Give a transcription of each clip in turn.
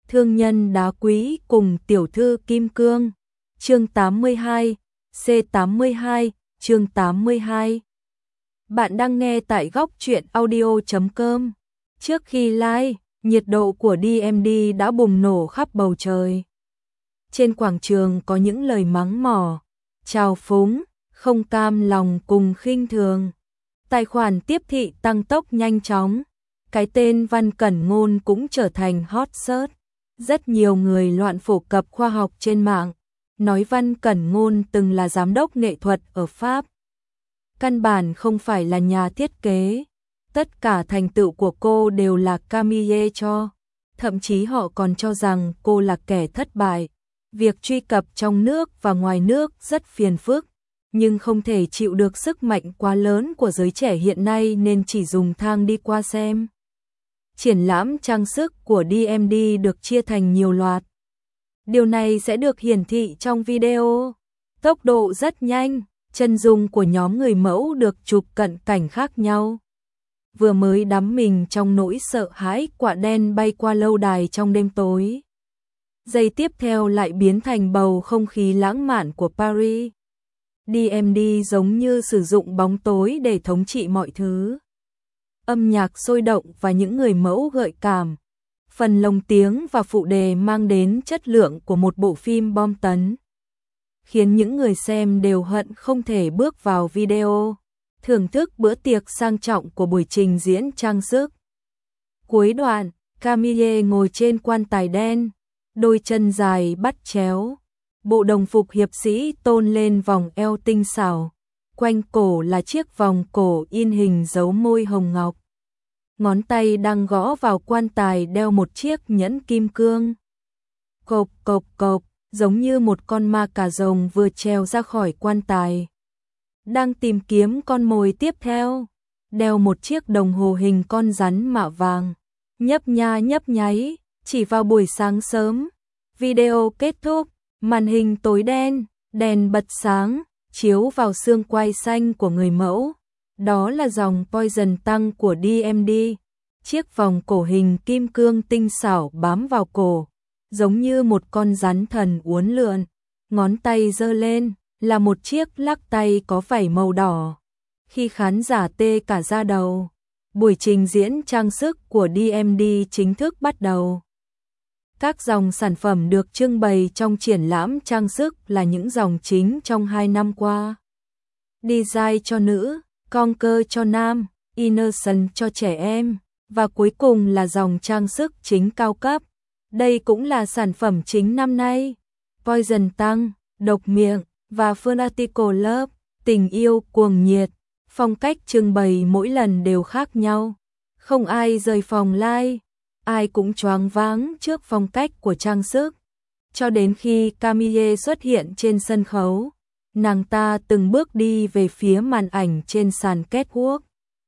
Thương nhân đá quý cùng tiểu thư kim cương. Chương 82, C82, chương 82. Bạn đang nghe tại góc truyện audio.com. Trước khi live, nhiệt độ của DMD đã bùng nổ khắp bầu trời. Trên quảng trường có những lời mắng mỏ, trào phúng, không cam lòng cùng khinh thường. Tài khoản tiếp thị tăng tốc nhanh chóng. Cái tên Văn Cẩn Ngôn cũng trở thành hot search. Rất nhiều người loạn phổ cập khoa học trên mạng, nói Văn Cẩn Ngôn từng là giám đốc nghệ thuật ở Pháp. Căn bản không phải là nhà thiết kế. Tất cả thành tựu của cô đều là Camille cho. Thậm chí họ còn cho rằng cô là kẻ thất bại. Việc truy cập trong nước và ngoài nước rất phiền phức, nhưng không thể chịu được sức mạnh quá lớn của giới trẻ hiện nay nên chỉ dùng thang đi qua xem. Triển lãm trang sức của DMD được chia thành nhiều loạt. Điều này sẽ được hiển thị trong video. Tốc độ rất nhanh, chân dung của nhóm người mẫu được chụp cận cảnh khác nhau. Vừa mới đắm mình trong nỗi sợ hãi quạ đen bay qua lâu đài trong đêm tối. Giây tiếp theo lại biến thành bầu không khí lãng mạn của Paris. DMD giống như sử dụng bóng tối để thống trị mọi thứ. Âm nhạc sôi động và những người mẫu gợi cảm. Phần lồng tiếng và phụ đề mang đến chất lượng của một bộ phim bom tấn, khiến những người xem đều hận không thể bước vào video, thưởng thức bữa tiệc sang trọng của buổi trình diễn trang sức. Cuối đoạn, Camille ngồi trên quan tài đen, đôi chân dài bắt chéo, bộ đồng phục hiệp sĩ tôn lên vòng eo tinh xảo, quanh cổ là chiếc vòng cổ in hình dấu môi hồng ngọc. Ngón tay đang gõ vào quan tài đeo một chiếc nhẫn kim cương. Cộp cộp cộp, giống như một con ma cà rồng vừa trèo ra khỏi quan tài. Đang tìm kiếm con mồi tiếp theo. Đeo một chiếc đồng hồ hình con rắn mạ vàng. Nhấp nha nhấp nháy, chỉ vào buổi sáng sớm. Video kết thúc, màn hình tối đen, đèn bật sáng, chiếu vào xương quai xanh của người mẫu. Đó là dòng Poison Tăng của DMD. Chiếc vòng cổ hình kim cương tinh xảo bám vào cổ, giống như một con rắn thần uốn lượn. Ngón tay giơ lên là một chiếc lắc tay có vảy màu đỏ. Khi khán giả tê cả da đầu, buổi trình diễn trang sức của DMD chính thức bắt đầu. Các dòng sản phẩm được trưng bày trong triển lãm trang sức là những dòng chính trong 2 năm qua. Design cho nữ, Conquer cho nam, Innocent cho trẻ em, và cuối cùng là dòng trang sức chính cao cấp. Đây cũng là sản phẩm chính năm nay. Poison Tăng, Độc Miệng và Fanatical Love, Tình yêu cuồng nhiệt. Phong cách trưng bày mỗi lần đều khác nhau. Không ai rời phòng live, ai cũng choáng váng trước phong cách của trang sức. Cho đến khi Camille xuất hiện trên sân khấu, nàng ta từng bước đi về phía màn ảnh trên sàn catwalk.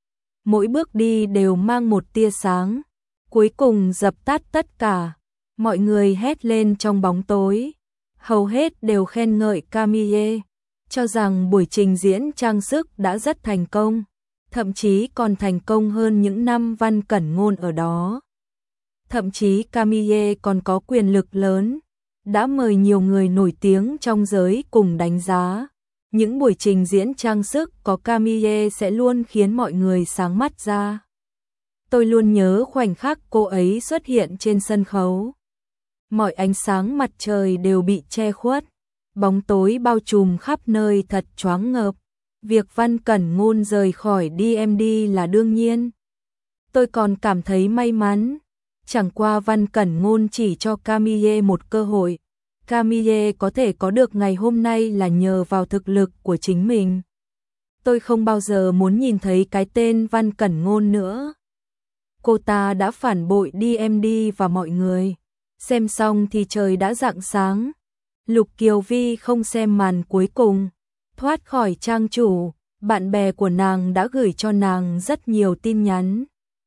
Mỗi bước đi đều mang một tia sáng, cuối cùng dập tắt tất cả. Mọi người hét lên trong bóng tối, hầu hết đều khen ngợi Camille, cho rằng buổi trình diễn trang sức đã rất thành công, thậm chí còn thành công hơn những năm Văn Cẩn Ngôn ở đó. Thậm chí Camille còn có quyền lực lớn, đã mời nhiều người nổi tiếng trong giới cùng đánh giá. Những buổi trình diễn trang sức có Camille sẽ luôn khiến mọi người sáng mắt ra. Tôi luôn nhớ khoảnh khắc cô ấy xuất hiện trên sân khấu. Mọi ánh sáng mặt trời đều bị che khuất, bóng tối bao trùm khắp nơi thật choáng ngợp. Việc Văn Cẩn Ngôn rời khỏi DMD là đương nhiên. Tôi còn cảm thấy may mắn. Chẳng qua Văn Cẩn Ngôn chỉ cho Camille một cơ hội. Camille có thể có được ngày hôm nay là nhờ vào thực lực của chính mình. Tôi không bao giờ muốn nhìn thấy cái tên Văn Cẩn Ngôn nữa. Cô ta đã phản bội DMD và mọi người. Xem xong thì trời đã rạng sáng. Lục Kiều Vi không xem màn cuối cùng. Thoát khỏi trang chủ, bạn bè của nàng đã gửi cho nàng rất nhiều tin nhắn.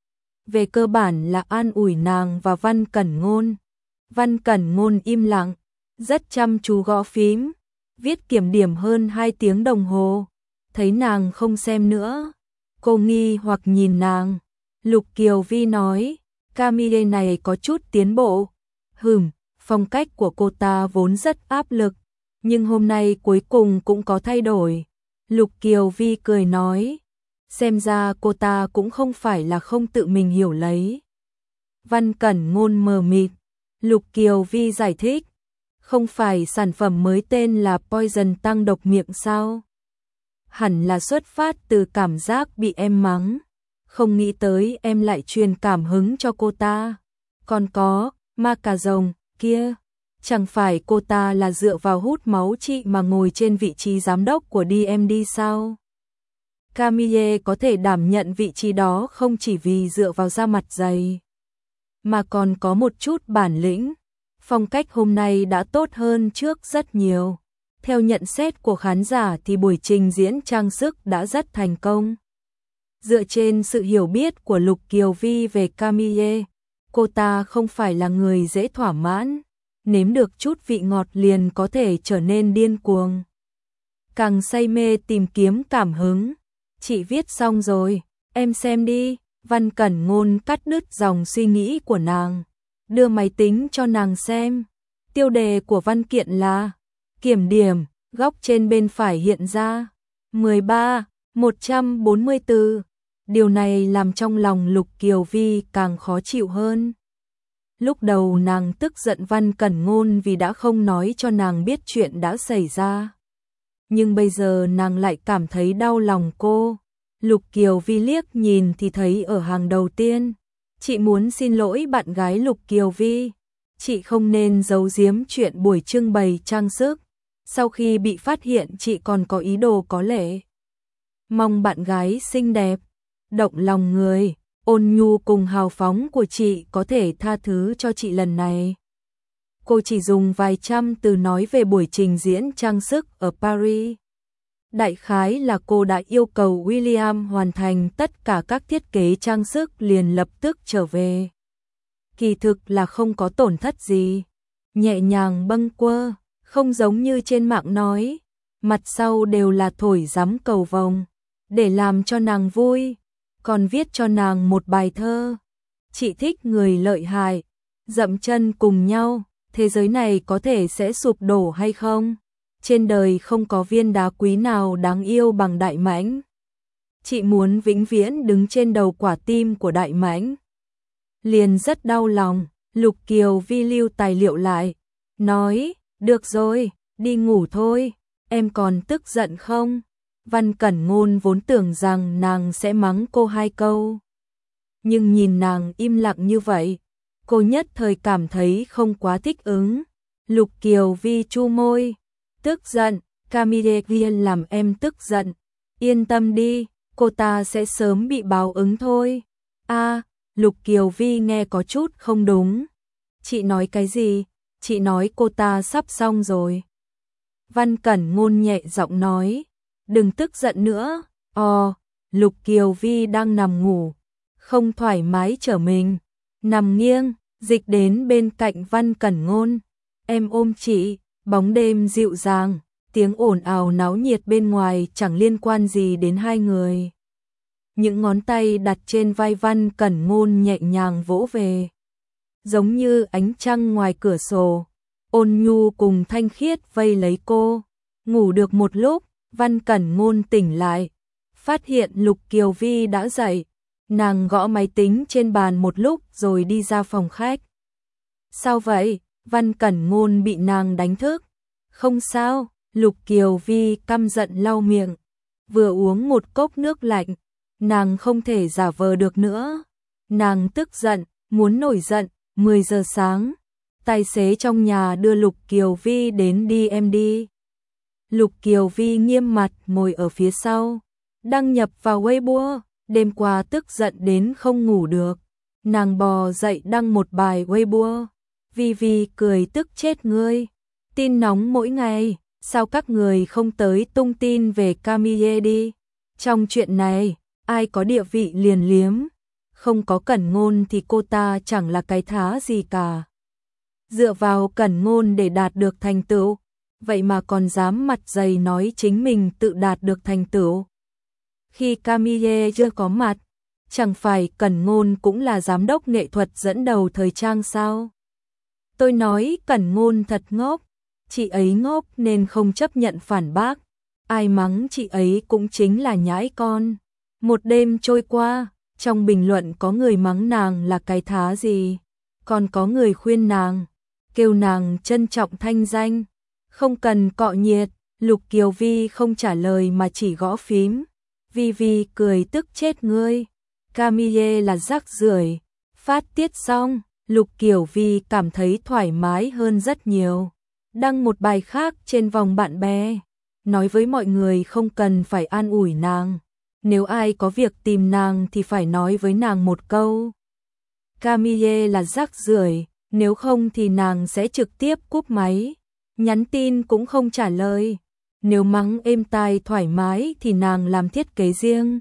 Về cơ bản là an ủi nàng và Văn Cẩn Ngôn. Văn Cẩn Ngôn im lặng, rất chăm chú gõ phím, viết kiểm điểm hơn 2 tiếng đồng hồ. Thấy nàng không xem nữa, cô nghi hoặc nhìn nàng. Lục Kiều Vi nói, Camille này có chút tiến bộ. Phong cách của cô ta vốn rất áp lực, nhưng hôm nay cuối cùng cũng có thay đổi. Lục Kiều Vi cười nói, xem ra cô ta cũng không phải là không tự mình hiểu lấy. Văn Cẩn Ngôn mờ mịt, Lục Kiều Vi giải thích, không phải sản phẩm mới tên là Poison tăng độc miệng sao? Hẳn là xuất phát từ cảm giác bị em mắng, không nghĩ tới em lại truyền cảm hứng cho cô ta. Còn có, ma cà rồng kia, chẳng phải cô ta là dựa vào hút máu chị mà ngồi trên vị trí giám đốc của DMD sao? Camille có thể đảm nhận vị trí đó không chỉ vì dựa vào da mặt dày, mà còn có một chút bản lĩnh. Phong cách hôm nay đã tốt hơn trước rất nhiều. Theo nhận xét của khán giả thì buổi trình diễn trang sức đã rất thành công. Dựa trên sự hiểu biết của Lục Kiều Vi về Camille, cô ta không phải là người dễ thỏa mãn, nếm được chút vị ngọt liền có thể trở nên điên cuồng. Càng say mê tìm kiếm cảm hứng. Chị viết xong rồi, em xem đi. Văn Cẩn Ngôn cắt đứt dòng suy nghĩ của nàng, đưa máy tính cho nàng xem. Tiêu đề của văn kiện là kiểm điểm, góc trên bên phải hiện ra 13/144. Điều này làm trong lòng Lục Kiều Vi càng khó chịu hơn. Lúc đầu nàng tức giận Văn Cẩn Ngôn vì đã không nói cho nàng biết chuyện đã xảy ra. Nhưng bây giờ nàng lại cảm thấy đau lòng cô. Lục Kiều Vi liếc nhìn thì thấy ở hàng đầu tiên. Chị muốn xin lỗi bạn gái Lục Kiều Vi. Chị không nên giấu giếm chuyện buổi trưng bày trang sức. Sau khi bị phát hiện chị còn có ý đồ có lệ. Mong bạn gái xinh đẹp, động lòng người, ôn nhu cùng hào phóng của chị có thể tha thứ cho chị lần này. Cô chỉ dùng vài trăm từ nói về buổi trình diễn trang sức ở Paris. Đại khái là cô đã yêu cầu William hoàn thành tất cả các thiết kế trang sức liền lập tức trở về. Kỳ thực là không có tổn thất gì. Nhẹ nhàng bâng quơ, không giống như trên mạng nói. Mặt sau đều là thổi giắm cầu vồng, để làm cho nàng vui. Còn viết cho nàng một bài thơ. Chị thích người lợi hại, dậm chân cùng nhau, thế giới này có thể sẽ sụp đổ hay không? Trên đời không có viên đá quý nào đáng yêu bằng Đại Mãnh. Chị muốn vĩnh viễn đứng trên đầu quả tim của Đại Mãnh. Liền rất đau lòng, Lục Kiều Vi lưu tài liệu lại, nói, được rồi, đi ngủ thôi, em còn tức giận không? Văn Cẩn Ngôn vốn tưởng rằng nàng sẽ mắng cô 2 câu. Nhưng nhìn nàng im lặng như vậy, cô nhất thời cảm thấy không quá thích ứng. Lục Kiều Vi chu môi, tức giận, Camille làm em tức giận. Yên tâm đi, cô ta sẽ sớm bị báo ứng thôi. Lục Kiều Vi nghe có chút không đúng. Chị nói cái gì? Chị nói cô ta sắp xong rồi. Văn Cẩn Ngôn nhẹ giọng nói, đừng tức giận nữa. Lục Kiều Vi đang nằm ngủ, không thoải mái trở mình, nằm nghiêng, dịch đến bên cạnh Văn Cẩn Ngôn. Em ôm chị, bóng đêm dịu dàng, tiếng ồn ào náo nhiệt bên ngoài chẳng liên quan gì đến hai người. Những ngón tay đặt trên vai Văn Cẩn Ngôn nhẹ nhàng vỗ về, giống như ánh trăng ngoài cửa sổ, ôn nhu cùng thanh khiết vây lấy cô. Ngủ được một lúc, Văn Cẩn Ngôn tỉnh lại, phát hiện Lục Kiều Vi đã dậy. Nàng gõ máy tính trên bàn một lúc rồi đi ra phòng khách. Sao vậy? Văn Cẩn Ngôn bị nàng đánh thức. Không sao, Lục Kiều Vi căm giận lau miệng, vừa uống một cốc nước lạnh, nàng không thể giả vờ được nữa. Nàng tức giận, muốn nổi giận. 10 giờ sáng, tài xế trong nhà đưa Lục Kiều Vi đến DMD. Lục Kiều Vi nghiêm mặt ngồi ở phía sau, đăng nhập vào Weibo. Đêm qua tức giận đến không ngủ được, nàng bò dậy đăng một bài Weibo. Vi cười tức chết ngươi, tin nóng mỗi ngày, sao các người không tới tung tin về Camille đi? Trong chuyện này, ai có địa vị liền liếm, không có Cẩn Ngôn thì cô ta chẳng là cái thá gì cả. Dựa vào Cẩn Ngôn để đạt được thành tựu, vậy mà còn dám mặt dày nói chính mình tự đạt được thành tựu. Khi Camille chưa có mặt, chẳng phải Cẩn Ngôn cũng là giám đốc nghệ thuật dẫn đầu thời trang sao? Tôi nói Cẩn Ngôn thật ngốc, chị ấy ngốc nên không chấp nhận phản bác. Ai mắng chị ấy cũng chính là nhãi con. Một đêm trôi qua, trong bình luận có người mắng nàng là cái thá gì, còn có người khuyên nàng, kêu nàng trân trọng thanh danh, không cần cọ nhiệt. Lục Kiều Vi không trả lời mà chỉ gõ phím. Vi Vi cười tức chết ngươi. Camille là rác rưởi. Phát tiết xong, Lục Kiều Vi cảm thấy thoải mái hơn rất nhiều. Đăng một bài khác trên vòng bạn bè, nói với mọi người không cần phải an ủi nàng. Nếu ai có việc tìm nàng thì phải nói với nàng một câu. Camille là rác rưởi, nếu không thì nàng sẽ trực tiếp cúp máy. Nhắn tin cũng không trả lời. Nếu mắng êm tai thoải mái thì nàng làm thiết kế riêng.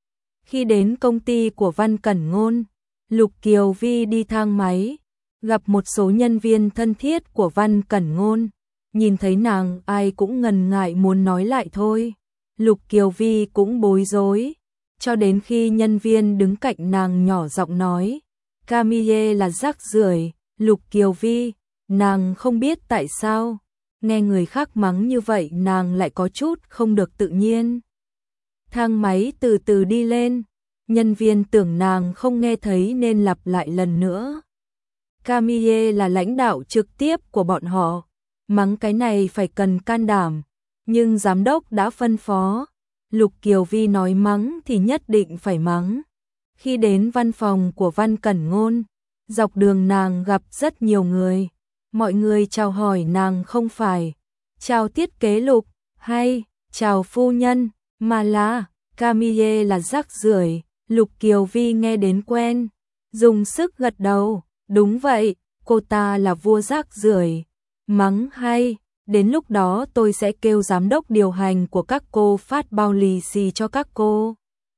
Khi đến công ty của Văn Cẩn Ngôn, Lục Kiều Vi đi thang máy, gặp một số nhân viên thân thiết của Văn Cẩn Ngôn. Nhìn thấy nàng ai cũng ngần ngại muốn nói lại thôi. Lục Kiều Vi cũng bối rối, cho đến khi nhân viên đứng cạnh nàng nhỏ giọng nói, Camille là rác rưởi. Lục Kiều Vi, nàng không biết tại sao, nghe người khác mắng như vậy nàng lại có chút không được tự nhiên. Thang máy từ từ đi lên, nhân viên tưởng nàng không nghe thấy nên lặp lại lần nữa. Camille là lãnh đạo trực tiếp của bọn họ, mắng cái này phải cần can đảm, nhưng giám đốc đã phân phó. Lục Kiều Vi nói mắng thì nhất định phải mắng. Khi đến văn phòng của Văn Cẩn Ngôn, dọc đường nàng gặp rất nhiều người. Mọi người chào hỏi nàng không phải chào thiết kế Lục hay chào phu nhân, mà là Camille là rác rưởi. Lục Kiều Vi nghe đến quen, dùng sức gật đầu, đúng vậy, cô ta là vua rác rưởi. Mắng hay, đến lúc đó tôi sẽ kêu giám đốc điều hành của các cô phát bao lì xì cho các cô.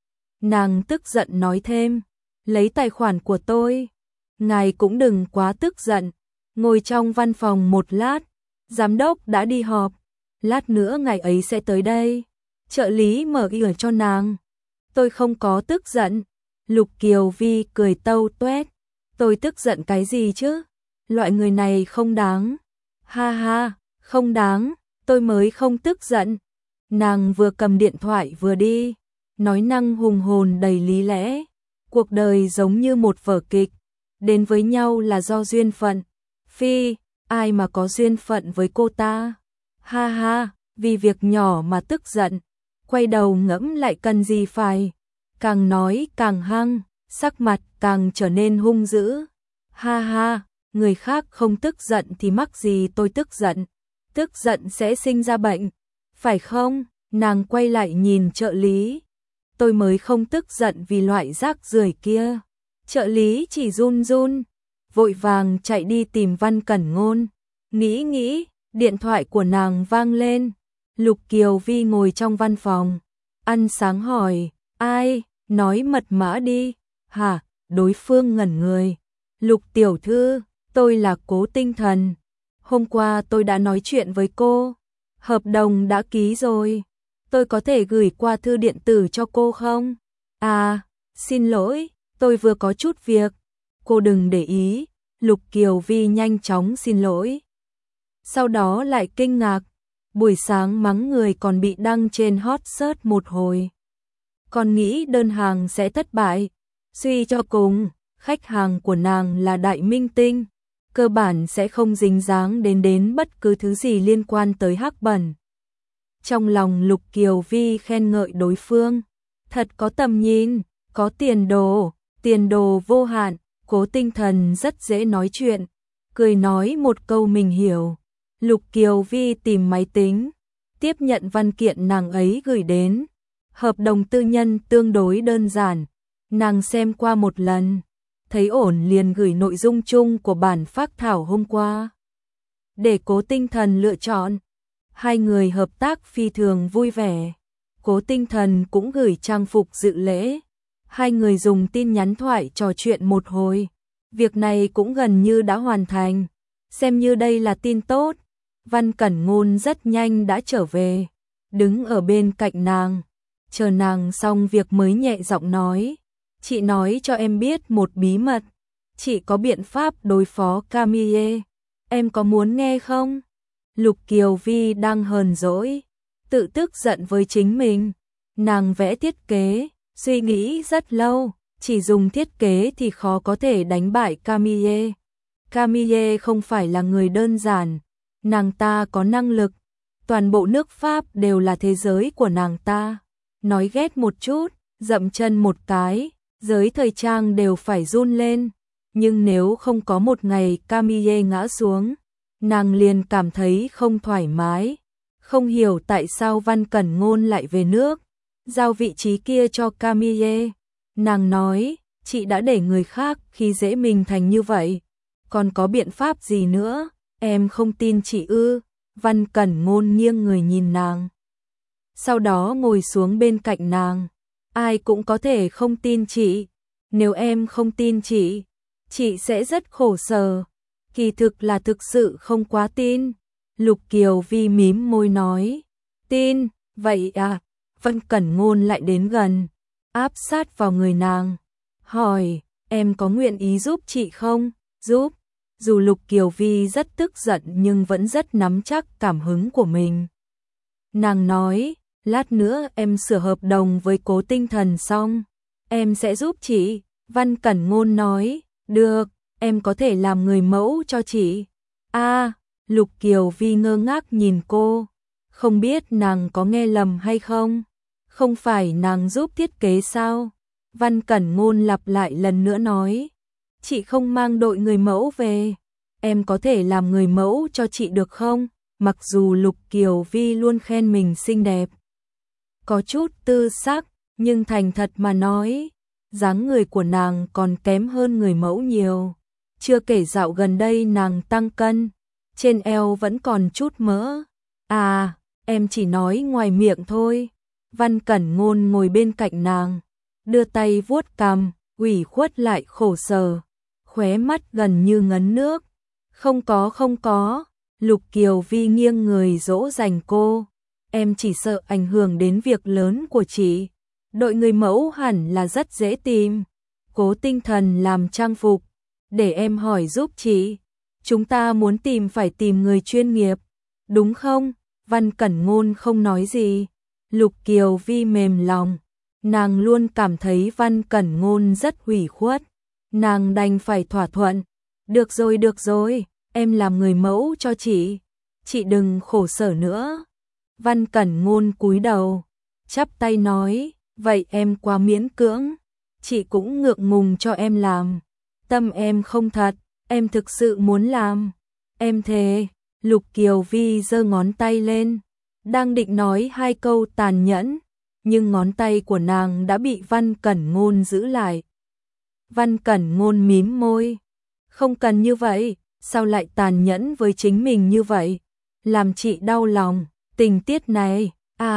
Nàng tức giận nói thêm, lấy tài khoản của tôi. Ngài cũng đừng quá tức giận. Ngồi trong văn phòng một lát, giám đốc đã đi họp, lát nữa ngài ấy sẽ tới đây. Trợ lý mở cửa cho nàng. Tôi không có tức giận. Lục Kiều Vi cười tâu tuét. Tôi tức giận cái gì chứ? Loại người này không đáng. Ha ha, không đáng, tôi mới không tức giận. Nàng vừa cầm điện thoại vừa đi, nói năng hùng hồn đầy lý lẽ. Cuộc đời giống như một vở kịch, đến với nhau là do duyên phận. Phi, ai mà có duyên phận với cô ta? Ha ha, vì việc nhỏ mà tức giận. Quay đầu ngẫm lại cần gì phải. Càng nói càng hăng, sắc mặt càng trở nên hung dữ. Ha ha, người khác không tức giận thì mắc gì tôi tức giận. Tức giận sẽ sinh ra bệnh, phải không? Nàng quay lại nhìn trợ lý. Tôi mới không tức giận vì loại rác rưởi kia. Trợ lý chỉ run run, vội vàng chạy đi tìm Văn Cẩn Ngôn. Nghĩ, điện thoại của nàng vang lên. Lục Kiều Vi ngồi trong văn phòng, ăn sáng hỏi, ai, nói mật mã đi. Hả, đối phương ngẩn người. Lục tiểu thư, tôi là Cố Tinh Thần. Hôm qua tôi đã nói chuyện với cô, hợp đồng đã ký rồi. Tôi có thể gửi qua thư điện tử cho cô không? À, xin lỗi, tôi vừa có chút việc. Cô đừng để ý. Lục Kiều Vi nhanh chóng xin lỗi. Sau đó lại kinh ngạc, buổi sáng mắng người còn bị đăng trên hot search một hồi. Còn nghĩ đơn hàng sẽ thất bại. Suy cho cùng, khách hàng của nàng là đại minh tinh, cơ bản sẽ không dính dáng đến bất cứ thứ gì liên quan tới hắc bẩn. Trong lòng Lục Kiều Vi khen ngợi đối phương, thật có tầm nhìn, có tiền đồ vô hạn. Cố Tinh Thần rất dễ nói chuyện, cười nói một câu mình hiểu. Lục Kiều Vi tìm máy tính, tiếp nhận văn kiện nàng ấy gửi đến. Hợp đồng tư nhân tương đối đơn giản, nàng xem qua một lần, thấy ổn liền gửi nội dung chung của bản phác thảo hôm qua. Để Cố Tinh Thần lựa chọn, hai người hợp tác phi thường vui vẻ. Cố Tinh Thần cũng gửi trang phục dự lễ. Hai người dùng tin nhắn thoại trò chuyện một hồi. Việc này cũng gần như đã hoàn thành, xem như đây là tin tốt. Văn Cẩn Ngôn rất nhanh đã trở về, đứng ở bên cạnh nàng, chờ nàng xong việc mới nhẹ giọng nói, chị nói cho em biết một bí mật, chị có biện pháp đối phó Camille. em có muốn nghe không? Lục Kiều Vi đang hờn dỗi, tự tức giận với chính mình. Nàng vẽ thiết kế, suy nghĩ rất lâu, chỉ dùng thiết kế thì khó có thể đánh bại Camille. Camille không phải là người đơn giản, nàng ta có năng lực, toàn bộ nước Pháp đều là thế giới của nàng ta. Nói ghét một chút, dậm chân một cái, giới thời trang đều phải run lên. Nhưng nếu không có một ngày Camille ngã xuống, nàng liền cảm thấy không thoải mái. Không hiểu tại sao Văn Cẩn Ngôn lại về nước, giao vị trí kia cho Camille. Nàng nói, chị đã để người khác khi dễ mình thành như vậy. Còn có biện pháp gì nữa, em không tin chị ư? Văn Cẩn Ngôn nghiêng người nhìn nàng, sau đó ngồi xuống bên cạnh nàng. Ai cũng có thể không tin chị. Nếu em không tin chị sẽ rất khổ sở. Kỳ thực là thực sự không quá tin. Lục Kiều Vi mím môi nói, tin, vậy à? Văn Cẩn Ngôn lại đến gần, áp sát vào người nàng, hỏi, em có nguyện ý giúp chị không? Giúp. Dù Lục Kiều Vi rất tức giận nhưng vẫn rất nắm chắc cảm hứng của mình. Nàng nói, lát nữa em sửa hợp đồng với Cố Tinh Thần xong, em sẽ giúp chị. Văn Cẩn Ngôn nói, được, em có thể làm người mẫu cho chị. Lục Kiều Vi ngơ ngác nhìn cô, không biết nàng có nghe lầm hay không. Không phải nàng giúp thiết kế sao? Văn Cẩn Ngôn lặp lại lần nữa nói, chị không mang đội người mẫu về, em có thể làm người mẫu cho chị được không? Mặc dù Lục Kiều Vi luôn khen mình xinh đẹp, có chút tư sắc, nhưng thành thật mà nói, dáng người của nàng còn kém hơn người mẫu nhiều. Chưa kể dạo gần đây nàng tăng cân, trên eo vẫn còn chút mỡ. Em chỉ nói ngoài miệng thôi. Văn Cẩn Ngôn ngồi bên cạnh nàng, đưa tay vuốt cằm, ủy khuất lại khổ sở, khóe mắt gần như ngấn nước. Không có. Lục Kiều Vi nghiêng người dỗ dành cô. Em chỉ sợ ảnh hưởng đến việc lớn của chị. Đội người mẫu hẳn là rất dễ tìm. Cố Tinh Thần làm trang phục, để em hỏi giúp chị. Chúng ta muốn tìm phải tìm người chuyên nghiệp, đúng không? Văn Cẩn Ngôn không nói gì. Lục Kiều Vi mềm lòng, nàng luôn cảm thấy Văn Cẩn Ngôn rất ủy khuất. Nàng đành phải thỏa thuận. Được rồi, em làm người mẫu cho chị đừng khổ sở nữa. Văn Cẩn Ngôn cúi đầu, chắp tay nói, vậy em quá miễn cưỡng, chị cũng ngượng ngùng cho em làm. Tâm em không thật, em thực sự muốn làm. Em thề. Lục Kiều Vi giơ ngón tay lên, đang định nói hai câu tàn nhẫn, nhưng ngón tay của nàng đã bị Văn Cẩn Ngôn giữ lại. Văn Cẩn Ngôn mím môi, không cần như vậy, sao lại tàn nhẫn với chính mình như vậy? Làm chị đau lòng, tình tiết này,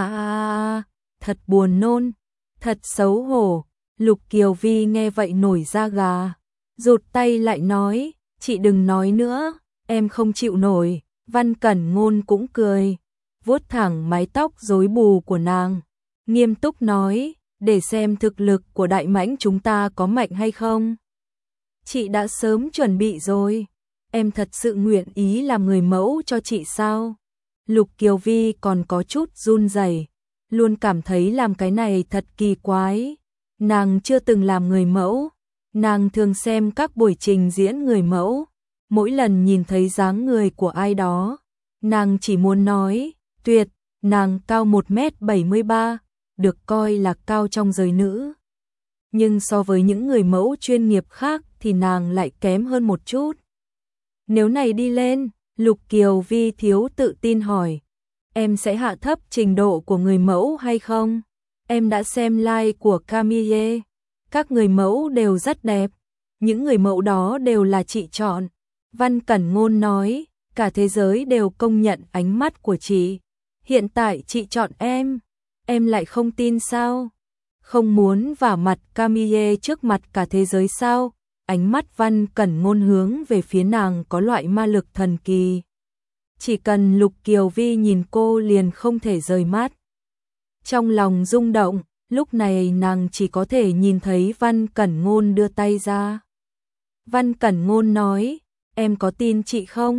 thật buồn nôn, thật xấu hổ. Lục Kiều Vi nghe vậy nổi da gà, rụt tay lại nói, chị đừng nói nữa, em không chịu nổi. Văn Cẩn Ngôn cũng cười, vuốt thẳng mái tóc rối bù của nàng, nghiêm túc nói, để xem thực lực của đại mãnh chúng ta có mạnh hay không. Chị đã sớm chuẩn bị rồi, em thật sự nguyện ý làm người mẫu cho chị sao? Lục Kiều Vi còn có chút run rẩy, luôn cảm thấy làm cái này thật kỳ quái. Nàng chưa từng làm người mẫu, nàng thường xem các buổi trình diễn người mẫu. Mỗi lần nhìn thấy dáng người của ai đó, nàng chỉ muốn nói, tuyệt. Nàng cao 1m73, được coi là cao trong giới nữ. Nhưng so với những người mẫu chuyên nghiệp khác thì nàng lại kém hơn một chút. Nếu này đi lên, Lục Kiều Vi thiếu tự tin hỏi, em sẽ hạ thấp trình độ của người mẫu hay không? Em đã xem live của Camille, các người mẫu đều rất đẹp, những người mẫu đó đều là chị chọn. Văn Cẩn Ngôn nói, cả thế giới đều công nhận ánh mắt của chị. Hiện tại chị chọn em lại không tin sao? Không muốn vả mặt Camille trước mặt cả thế giới sao? Ánh mắt Văn Cẩn Ngôn hướng về phía nàng có loại ma lực thần kỳ. Chỉ cần Lục Kiều Vi nhìn cô liền không thể rời mắt. Trong lòng rung động, lúc này nàng chỉ có thể nhìn thấy Văn Cẩn Ngôn đưa tay ra. Văn Cẩn Ngôn nói, em có tin chị không?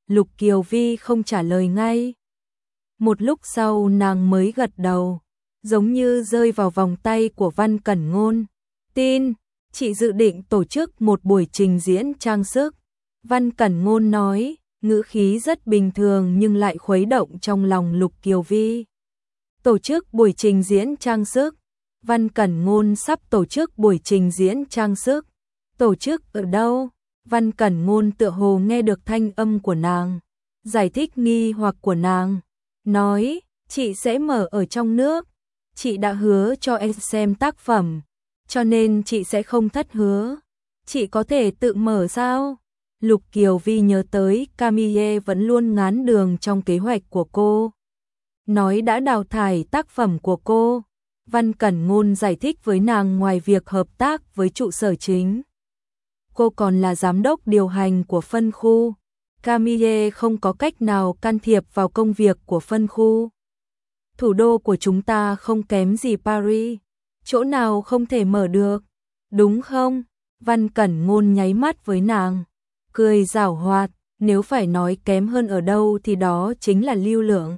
Lục Kiều Vi không trả lời ngay. Một lúc sau nàng mới gật đầu, giống như rơi vào vòng tay của Văn Cẩn Ngôn. Tin, chị dự định tổ chức một buổi trình diễn trang sức. Văn Cẩn Ngôn nói, ngữ khí rất bình thường nhưng lại khuấy động trong lòng Lục Kiều Vi. Tổ chức buổi trình diễn trang sức. Văn Cẩn Ngôn sắp tổ chức buổi trình diễn trang sức. Tổ chức ở đâu? Văn Cẩn Ngôn tựa hồ nghe được thanh âm của nàng, giải thích nghi hoặc của nàng, nói, chị sẽ mở ở trong nước. Chị đã hứa cho em xem tác phẩm, cho nên chị sẽ không thất hứa. Chị có thể tự mở sao? Lục Kiều Vi nhớ tới Camille vẫn luôn ngán đường trong kế hoạch của cô, nói đã đào thải tác phẩm của cô. Văn Cẩn Ngôn giải thích với nàng ngoài việc hợp tác với trụ sở chính, cô còn là giám đốc điều hành của phân khu. Camille không có cách nào can thiệp vào công việc của phân khu. Thủ đô của chúng ta không kém gì Paris, chỗ nào không thể mở được, đúng không? Văn Cẩn Ngôn nháy mắt với nàng, cười giảo hoạt, nếu phải nói kém hơn ở đâu thì đó chính là lưu lượng.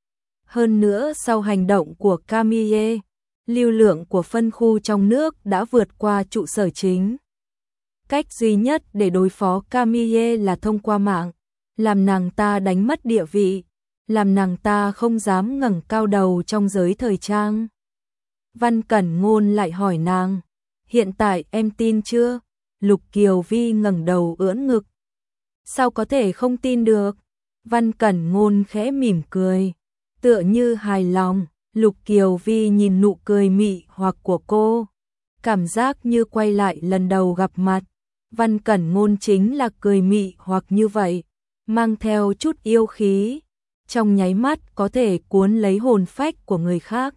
Hơn nữa sau hành động của Camille, lưu lượng của phân khu trong nước đã vượt qua trụ sở chính. Cách duy nhất để đối phó Camille là thông qua mạng, làm nàng ta đánh mất địa vị, làm nàng ta không dám ngẩng cao đầu trong giới thời trang. Văn Cẩn Ngôn lại hỏi nàng, hiện tại em tin chưa? Lục Kiều Vi ngẩng đầu ưỡn ngực. Sao có thể không tin được? Văn Cẩn Ngôn khẽ mỉm cười, tựa như hài lòng. Lục Kiều Vi nhìn nụ cười mị hoặc của cô, cảm giác như quay lại lần đầu gặp mặt. Văn Cẩn Ngôn chính là cười mị hoặc như vậy, mang theo chút yêu khí, trong nháy mắt có thể cuốn lấy hồn phách của người khác.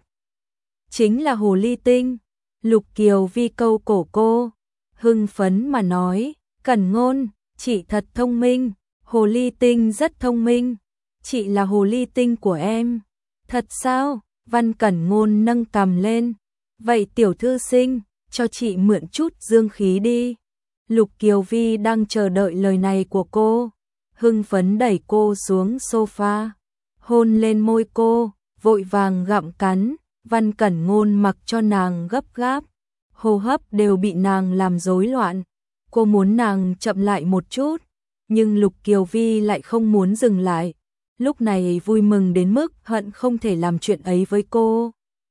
Chính là hồ ly tinh. Lục Kiều Vi câu cổ cô, hưng phấn mà nói, Cẩn Ngôn, chị thật thông minh, hồ ly tinh rất thông minh, chị là hồ ly tinh của em. Thật sao? Văn Cẩn Ngôn nâng cằm lên, vậy tiểu thư sinh, cho chị mượn chút dương khí đi. Lục Kiều Vi đang chờ đợi lời này của cô, hưng phấn đẩy cô xuống sofa, hôn lên môi cô, vội vàng gặm cắn. Văn Cẩn Ngôn mặc cho nàng gấp gáp, hô hấp đều bị nàng làm rối loạn. Cô muốn nàng chậm lại một chút, nhưng Lục Kiều Vi lại không muốn dừng lại. Lúc này vui mừng đến mức hận không thể làm chuyện ấy với cô.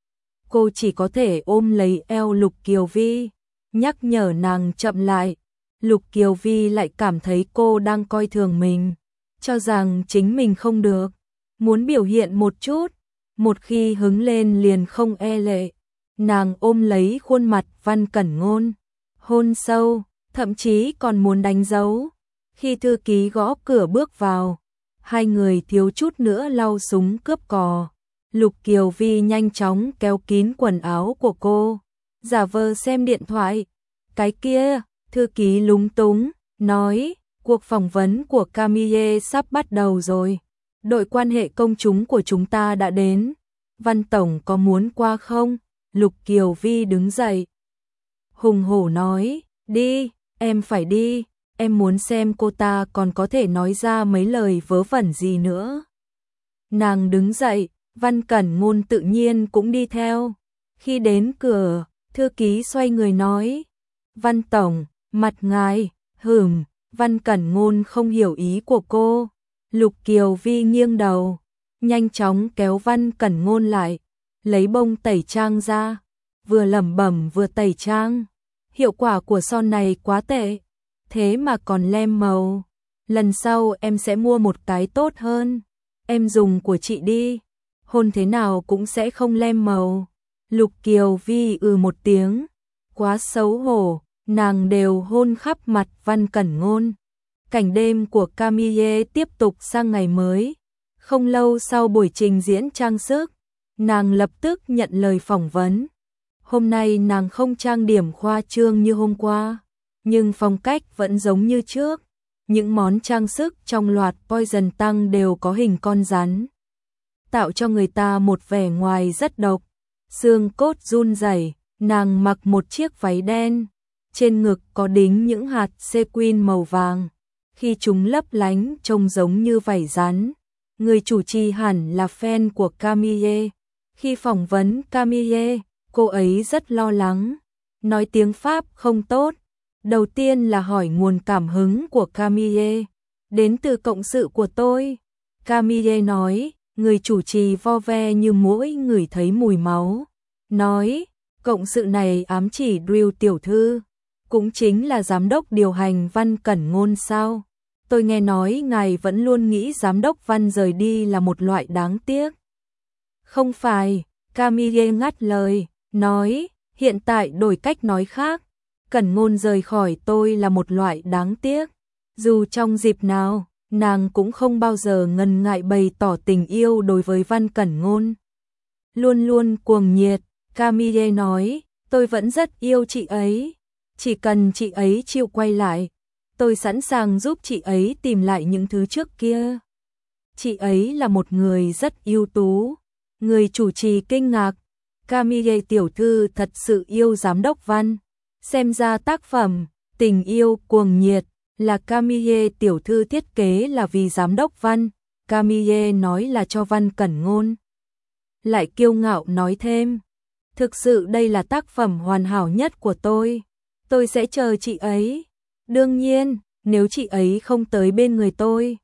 Cô chỉ có thể ôm lấy eo Lục Kiều Vi, nhắc nhở nàng chậm lại. Lục Kiều Vi lại cảm thấy cô đang coi thường mình, cho rằng chính mình không được, muốn biểu hiện một chút, một khi hứng lên liền không e lệ. Nàng ôm lấy khuôn mặt Văn Cẩn Ngôn, hôn sâu, thậm chí còn muốn đánh dấu. Khi thư ký gõ cửa bước vào, hai người thiếu chút nữa lau súng cướp cò. Lục Kiều Vi nhanh chóng kéo kín quần áo của cô, giả vờ xem điện thoại. Cái kia, thư ký lúng túng, nói, cuộc phỏng vấn của Camille sắp bắt đầu rồi. Đội quan hệ công chúng của chúng ta đã đến. Văn Tổng có muốn qua không? Lục Kiều Vi đứng dậy, hùng hổ nói, đi, em phải đi, em muốn xem cô ta còn có thể nói ra mấy lời vớ vẩn gì nữa. Nàng đứng dậy, Văn Cẩn Ngôn tự nhiên cũng đi theo. Khi đến cửa, thư ký xoay người nói, Văn Tổng, mặt ngài, Văn Cẩn Ngôn không hiểu ý của cô. Lục Kiều Vi nghiêng đầu, nhanh chóng kéo Văn Cẩn Ngôn lại, lấy bông tẩy trang ra, vừa lẩm bẩm vừa tẩy trang. Hiệu quả của son này quá tệ, thế mà còn lem màu. Lần sau em sẽ mua một cái tốt hơn. Em dùng của chị đi, hôn thế nào cũng sẽ không lem màu. Lục Kiều Vi một tiếng, quá xấu hổ, nàng đều hôn khắp mặt Văn Cẩn Ngôn. Cảnh đêm của Camille tiếp tục sang ngày mới. Không lâu sau buổi trình diễn trang sức, nàng lập tức nhận lời phỏng vấn. Hôm nay nàng không trang điểm khoa trương như hôm qua, nhưng phong cách vẫn giống như trước. Những món trang sức trong loạt Poison Tăng đều có hình con rắn, tạo cho người ta một vẻ ngoài rất độc. Xương cốt run rẩy, nàng mặc một chiếc váy đen, trên ngực có đính những hạt sequin màu vàng. khi chúng lấp lánh trông giống như vảy rắn. Người chủ trì hẳn là fan của Camille. Khi phỏng vấn Camille, cô ấy rất lo lắng, nói tiếng Pháp không tốt. Đầu tiên là hỏi nguồn cảm hứng của Camille, đến từ cộng sự của tôi. Camille nói, người chủ trì vo ve như muỗi ngửi thấy mùi máu. Nói, cộng sự này ám chỉ Drew tiểu thư, cũng chính là giám đốc điều hành Văn Cẩn Ngôn sao? Tôi nghe nói ngài vẫn luôn nghĩ giám đốc Văn rời đi là một loại đáng tiếc. Không phải, Camille ngắt lời, nói, hiện tại đổi cách nói khác. Cẩn Ngôn rời khỏi tôi là một loại đáng tiếc. Dù trong dịp nào, nàng cũng không bao giờ ngần ngại bày tỏ tình yêu đối với Văn Cẩn Ngôn. Luôn luôn cuồng nhiệt, Camille nói, tôi vẫn rất yêu chị ấy. Chỉ cần chị ấy chịu quay lại, tôi sẵn sàng giúp chị ấy tìm lại những thứ trước kia. Chị ấy là một người rất ưu tú. Người chủ trì kinh ngạc, Camille tiểu thư thật sự yêu giám đốc Văn. Xem ra tác phẩm Tình yêu cuồng nhiệt là Camille tiểu thư thiết kế là vì giám đốc Văn. Camille nói là cho Văn Cẩn Ngôn. Lại kiêu ngạo nói thêm, thực sự đây là tác phẩm hoàn hảo nhất của tôi. Tôi sẽ chờ chị ấy. Đương nhiên, nếu chị ấy không tới bên người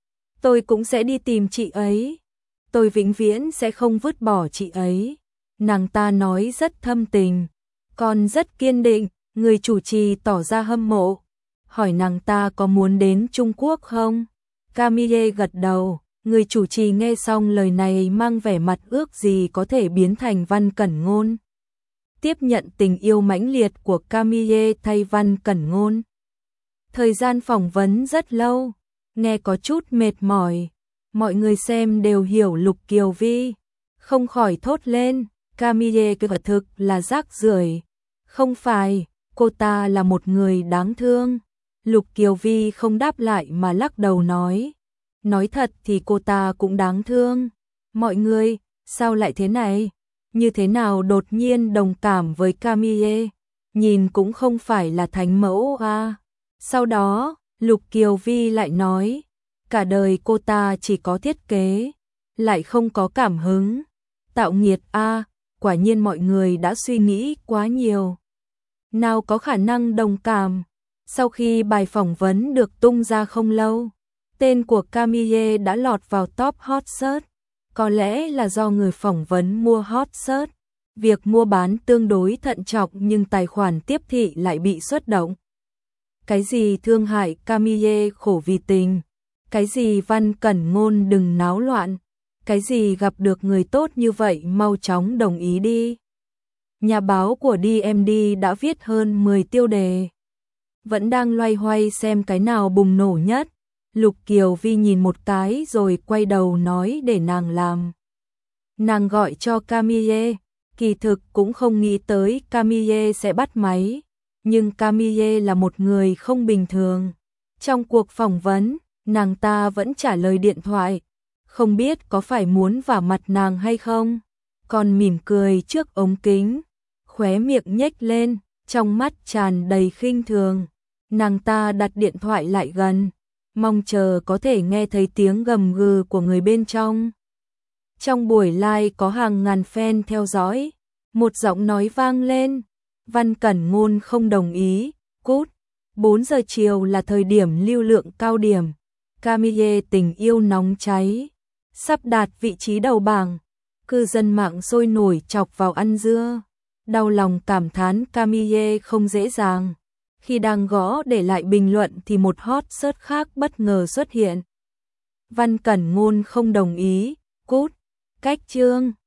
tôi cũng sẽ đi tìm chị ấy. Tôi vĩnh viễn sẽ không vứt bỏ chị ấy. Nàng ta nói rất thâm tình, còn rất kiên định. Người chủ trì tỏ ra hâm mộ, hỏi nàng ta có muốn đến Trung Quốc không? Camille gật đầu. Người chủ trì nghe xong lời này mang vẻ mặt ước gì có thể biến thành Văn Cẩn Ngôn. Tiếp nhận tình yêu mãnh liệt của Camille thay Văn Cẩn Ngôn. Thời gian phỏng vấn rất lâu, nghe có chút mệt mỏi. Mọi người xem đều hiểu Lục Kiều Vi, không khỏi thốt lên, Camille quả thực là rác rưởi. Không phải, cô ta là một người đáng thương. Lục Kiều Vi không đáp lại mà lắc đầu nói. Nói thật thì cô ta cũng đáng thương. Mọi người, sao lại thế này? Như thế nào đột nhiên đồng cảm với Camille? Nhìn cũng không phải là thánh mẫu à. Sau đó, Lục Kiều Vi lại nói, cả đời cô ta chỉ có thiết kế, lại không có cảm hứng. Tạo nghiệt à, quả nhiên mọi người đã suy nghĩ quá nhiều. Nào có khả năng đồng cảm. Sau khi bài phỏng vấn được tung ra không lâu, tên của Camille đã lọt vào top hot search. Có lẽ là do người phỏng vấn mua hot search. Việc mua bán tương đối thận trọng nhưng tài khoản tiếp thị lại bị xuất động. Cái gì thương hại Camille khổ vì tình? Cái gì Văn Cẩn Ngôn đừng náo loạn? Cái gì gặp được người tốt như vậy mau chóng đồng ý đi? Nhà báo của DMD đã viết hơn 10 tiêu đề. Vẫn đang loay hoay xem cái nào bùng nổ nhất. Lục Kiều Vi nhìn một cái rồi quay đầu nói để nàng làm. Nàng gọi cho Camille, kỳ thực cũng không nghĩ tới Camille sẽ bắt máy. Nhưng Camille là một người không bình thường. Trong cuộc phỏng vấn, nàng ta vẫn trả lời điện thoại. Không biết có phải muốn vả mặt nàng hay không? Còn mỉm cười trước ống kính, khóe miệng nhếch lên, trong mắt tràn đầy khinh thường. Nàng ta đặt điện thoại lại gần, mong chờ có thể nghe thấy tiếng gầm gừ của người bên trong. Trong buổi live có hàng ngàn fan theo dõi, một giọng nói vang lên, Văn Cẩn Ngôn không đồng ý, cút. 4 giờ chiều là thời điểm lưu lượng cao điểm. Camille tình yêu nóng cháy, sắp đạt vị trí đầu bảng. Cư dân mạng sôi nổi chọc vào ăn dưa, đau lòng cảm thán Camille không dễ dàng. Khi đang gõ để lại bình luận thì một hot search khác bất ngờ xuất hiện. Văn Cẩn Ngôn không đồng ý, cút. Cách chương